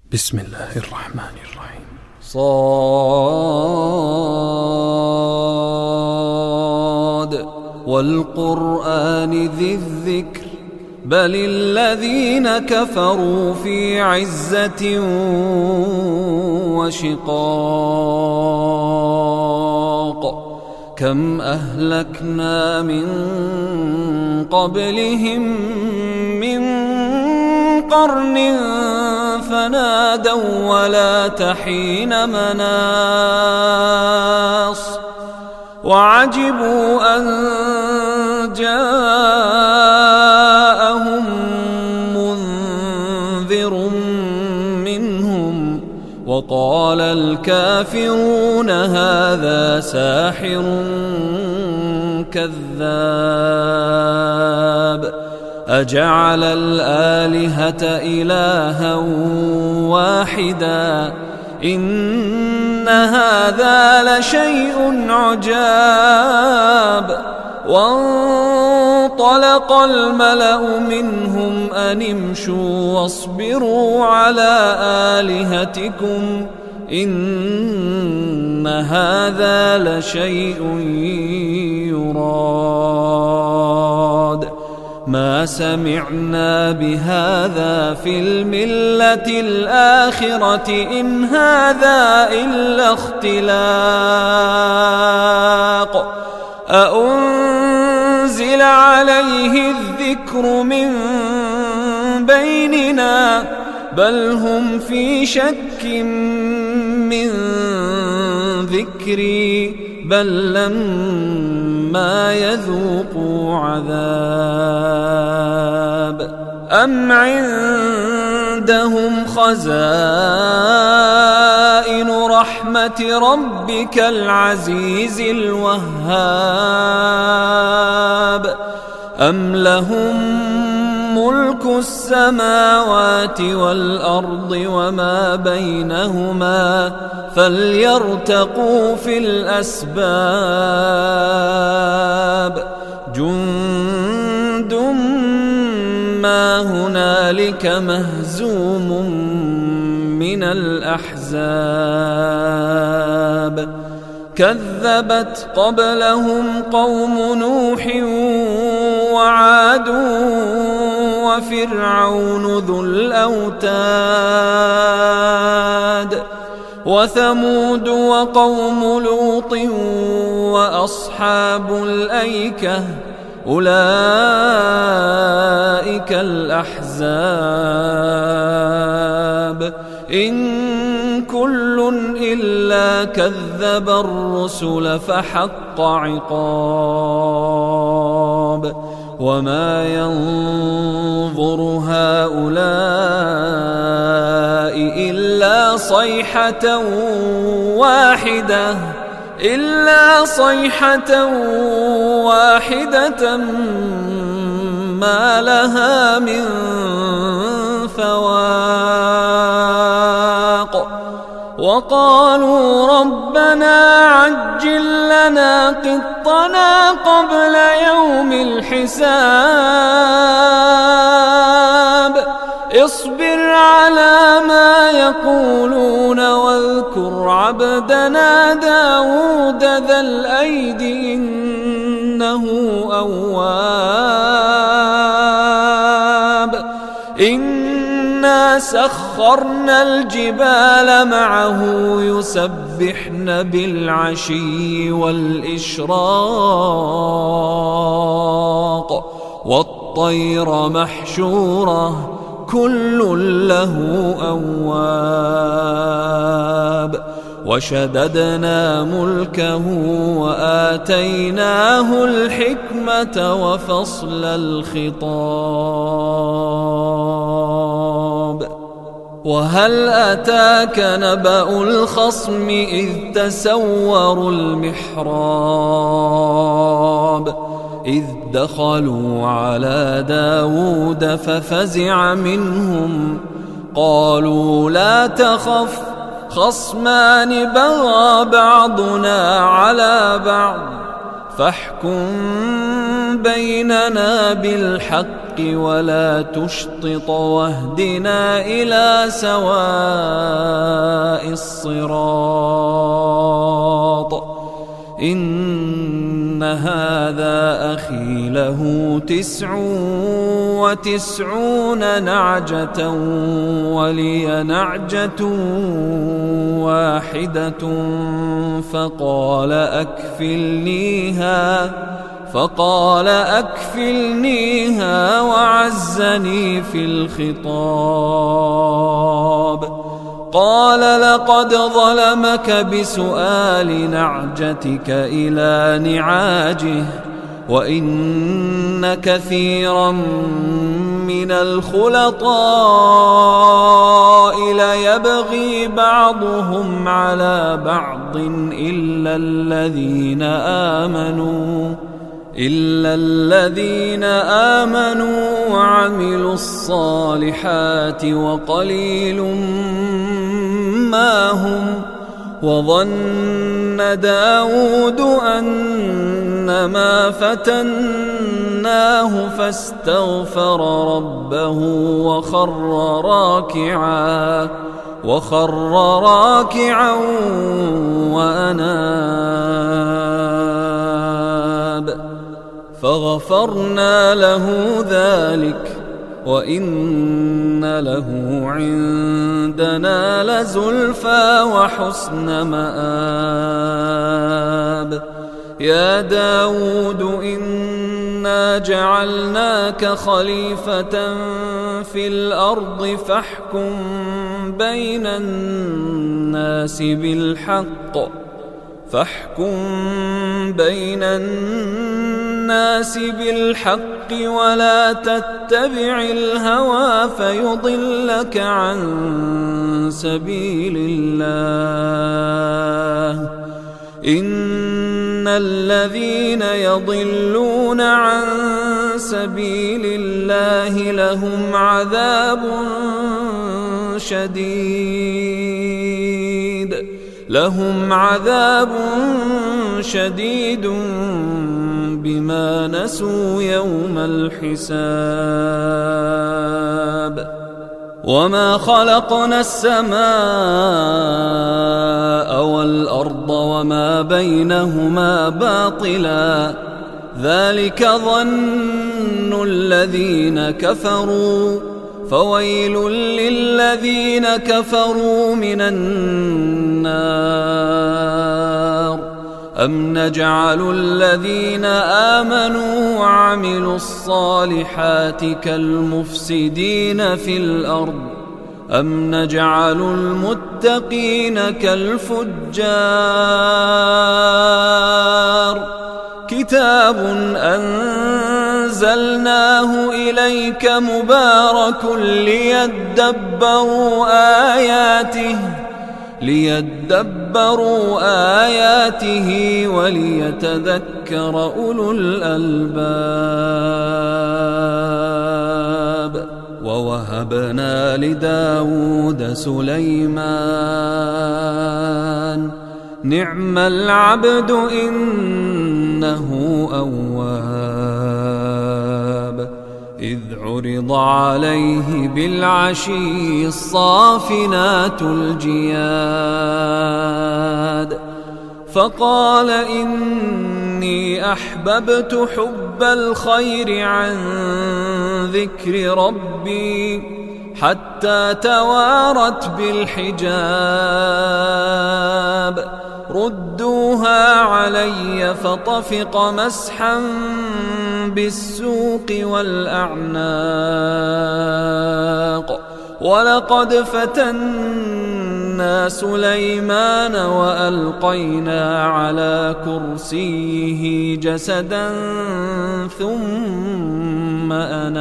بسم الله الرحمن الرحيم. صاد والقرآن ذي الذكر بل الذين كفروا في عزة وشقاق كم أهلكنا من قبلهم من قرن فنادوا ولا تحين مناص وعجبوا أن جاءهم منذر منهم وقال الكافرون هذا ساحر كذاب أجعل الآلهة إلها واحدا إن هذا لشيء عجاب وانطلق الملأ منهم أن امشوا واصبروا على آلهتكم إن هذا لشيء يراد ما سمعنا بهذا في الملة الآخرة إن هذا إلا اختلاق أأنزل عليه الذكر من بيننا بل هم في شك من ذكري بل لما يذوقوا عذاب أم عندهم خزائن رحمة ربك العزيز الوهاب أم لهم ملك السماوات والأرض وما بينهما فليرتقوا في الأسباب جند ما هنالك مهزوم من الأحزاب كذبت قبلهم قوم نوح وعاد وفرعون ذو الأوتاد وثمود وقوم لوط وأصحاب الأيكة أولئك الأحزاب إن كل إلا كذب الرسل فحق عقاب وما ينظر هؤلاء إلا صيحة واحدة ما لها من فواق وقالوا ربنا عجل لنا قطنا قبل يوم الحساب اصبر على ما يقولون واذكر عبدنا داود ذا الأيد إنه أواب إنا سخرنا الجبال معه يسبحن بالعشي والإشراق والطير محشورة كل له أواب وشددنا ملكه وآتيناه الحكمة وفصل الخطاب وهل أتاك نبأ الخصم إذ تسوروا المحراب إذ دخلوا على داود ففزع منهم قالوا لا تخف خصمان بغى بعضنا على بعض فاحكم بيننا بالحق ولا تشطط واهدنا إلى سواء الصراط إن هذا أخي له 99 نعجة ولي نعجة واحدة فقال أكفلنيها وعزني في الخطاب. قال لقد ظلمك بسؤال نعجتك إلى نعاجه وإن كثيرا من الخلطاء ليبغي بعضهم على بعض إلا الذين آمنوا وعملوا الصالحات وقليل ما هم. وظن داود أنما فتناه فاستغفر ربه وخر راكعا وأناب فغفرنا له ذلك وإن له عندنا لزلفى وحسن مآب. يا داود إنا جعلناك خليفة في الأرض فاحكم بين الناس بالحق ولا تتبع الهوى فيضلك عن سبيل الله. إن الذين يضلون عن سبيل الله لهم عذاب شديد بما نسوا يوم الحساب. وما خلقنا السماء والأرض وما بينهما باطلا ذلك ظن الذين كفروا فويل للذين كفروا من النار. أم نجعل الذين آمنوا وعملوا الصالحات كالمفسدين في الأرض أم نجعل المتقين كالفجار. كتاب أنزلناه إليك مبارك ليدبروا آياته وليتذكر أولو الألباب. ووهبنا لداود سليمان نعم العبد إنه أواب. إذ عرض عليه بالعشي الصافنات الجياد فقال إني أحببت حب الخير عن ذكر ربي حتى توارت بالحجاب. ردوها علي فطفق مسحا بالسوق والأعناق. ولقد فتنا سليمان وألقينا على كرسيه جسدا ثم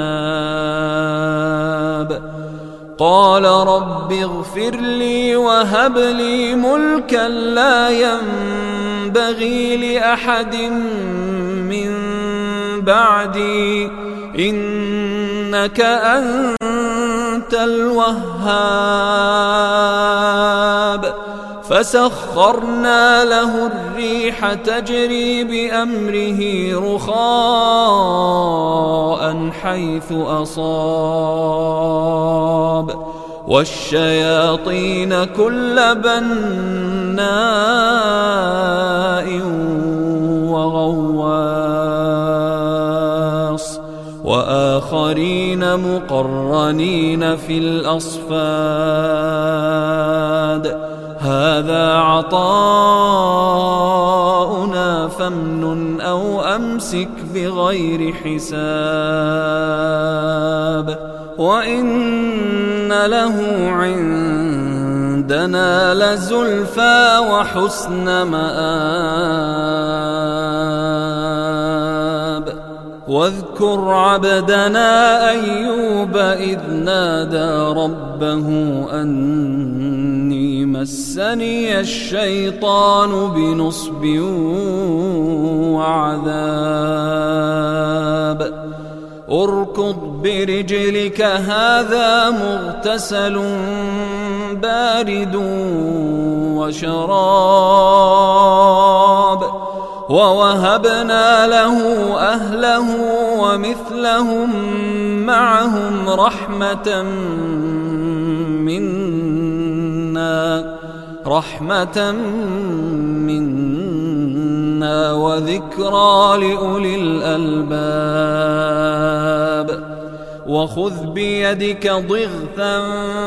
أناب. قال رب اغفر لي وهب لي ملكا لا ينبغي لأحد من بعدي إنك أنت الوهاب. فسخرنا له الريح تجري بأمره رخاء حيث أصاب والشياطين كل بناء وغواص وآخرين مقرنين في الأصفاد هذا عطاؤنا فامنن أو أمسك بغير حساب وإن له عندنا لزلفى وحسن مآب واذكر عبدنا أيوب إذ نادى ربه أني مسني الشيطان بنصب وعذاب اركض برجلك هذا مغتسل بارد وشراب ووهبنا له أهله ومثلهم معهم رحمة منا وذكرى لأولي الألباب وخذ بيدك ضغثا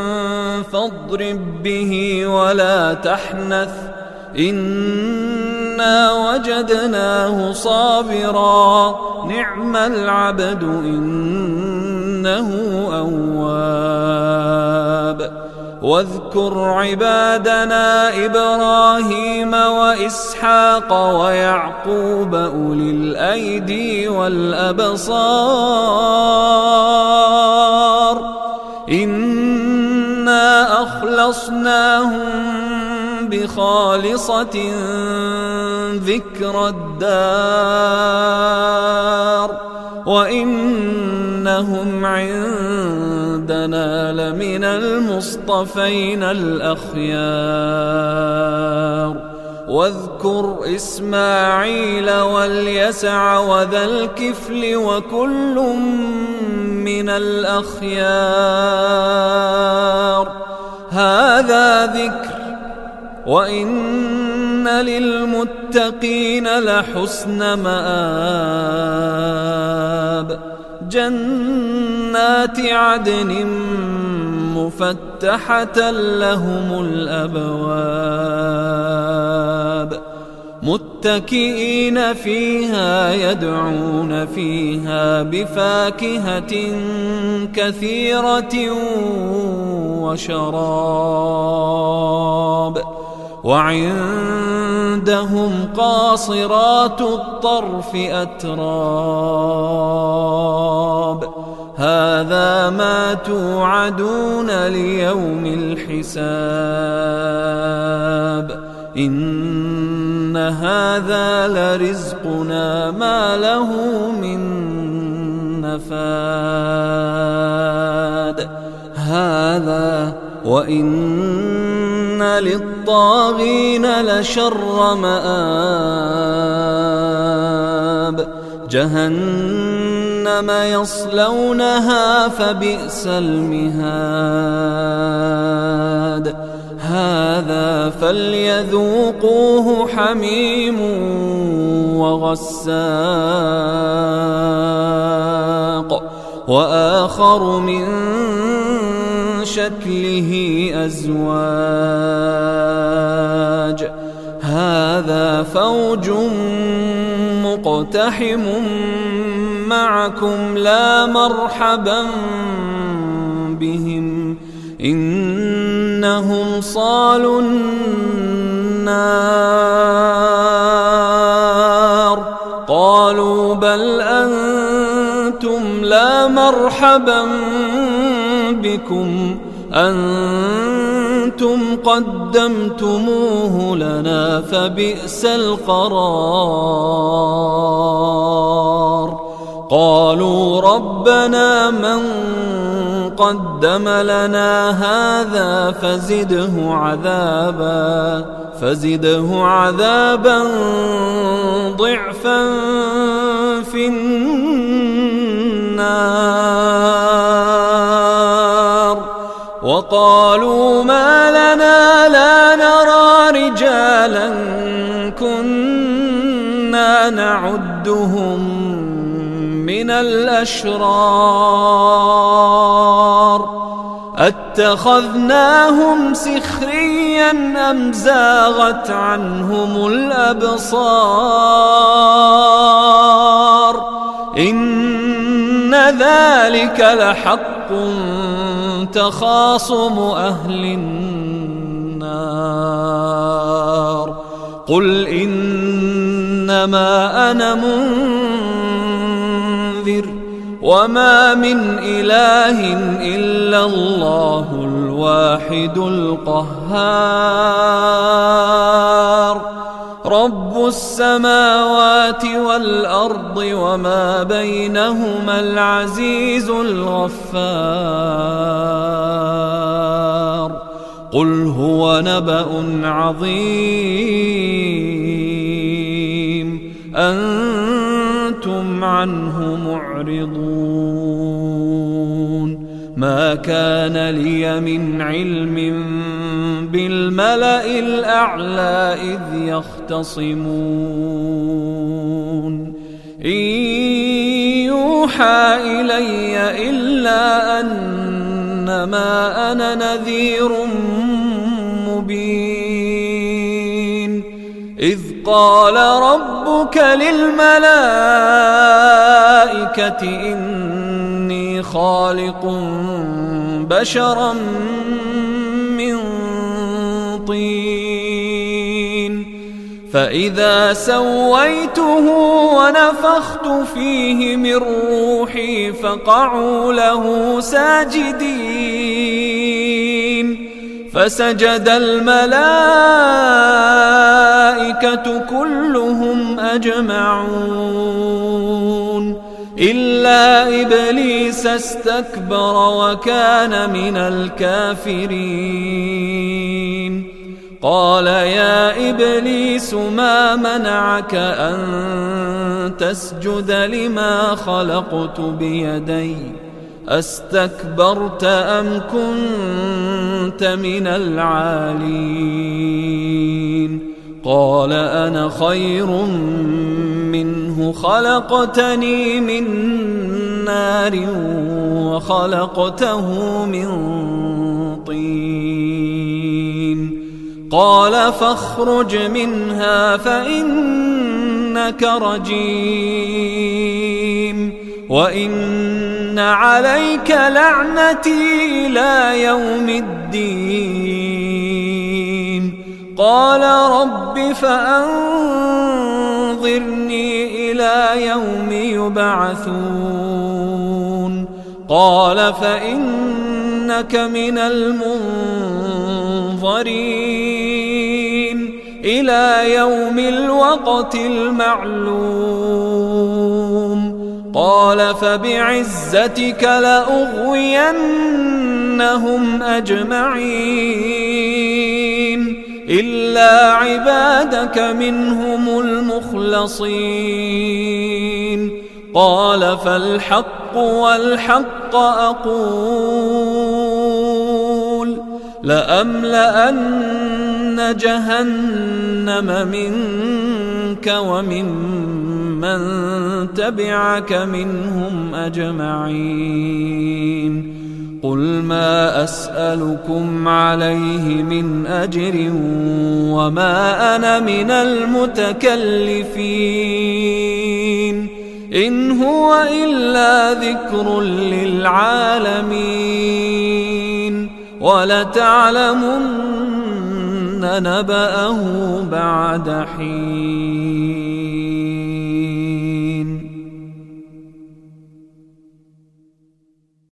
فاضرب به ولا تحنث إنا وجدناه صابرا نعم العبد إنه أواب واذكر عبادنا إبراهيم وإسحاق ويعقوب أولي الأيدي والأبصار إنا أخلصناهم بخالصة ذكر الدار وإنهم عندنا لمن المصطفين الأخيار واذكر إسماعيل واليسع وذا الكفل وكل من الأخيار هذا ذكر وإن للمتقين لحسن مآب جنات عدن مفتحة لهم الأبواب متكئين فيها يدعون فيها بفاكهة كثيرة وشراب وعندهم قاصرات الطرف أتراب هذا ما توعدون ليوم الحساب إن هذا لرزقنا ما له من نفاد هذا وإن للطاغين لشر مآب جهنم يصلونها فبئس المهاد هذا فليذوقوه حميم وغساق وآخر من شكله أزواج هذا فوج مقتحم معكم لا مرحبا بهم إنهم صالوا النار قالوا بل أنتم لا مرحبا بكم أنتم قدمتموه لنا فبئس القرار قالوا ربنا من قدم لنا هذا فزده عذابا ضعفا في النار. وقالوا ما لنا لا نرى رجالا كنا نعدهم من الأشرار أتخذناهم سخريا أم زاغت عنهم الأبصار إن ذلك لحق تخاصم أهل النار. قل إنما أنا منذر وما من إله إلا الله الواحد القهار رب السماوات والأرض وما بينهما العزيز الغفار. قل هو نبأ عظيم أنتم عنه معرضون. ما كان لي من علم بالملأ الأعلى إذ يختصمون إن يوحى إلي إلا أنما أنا نذير مبين. إذ قال ربك للملائكة إني خالق بشرا من طين فإذا سويته ونفخت فيه من روحي فقعوا له ساجدين. فسجد الملائكة كلهم أجمعون إلا إبليس استكبر وكان من الكافرين. قال يا إبليس ما منعك أن تسجد لما خلقت بيدي أستكبرت أم كنت من العالين؟ قال أنا خير منه خلقتني من نار وخلقته من طين. قال فاخرج منها فإنك رجيم وإن عليك لعنتي إلى يوم الدين. قال رب فأنظرني إلى يوم يبعثون. قال فإنك من المنظرين إلى يوم الوقت المعلوم. قال فبعزتك لأغوينهم أجمعين إلا عبادك منهم المخلصين. قال فالحق والحق أقول لأملأن جهنم منك وممن تبعك منهم أجمعين. قل ما أسألكم عليه من أجر وما أنا من المتكلفين إن هو إلا ذكر للعالمين ولتعلمن نبأه بعد حين.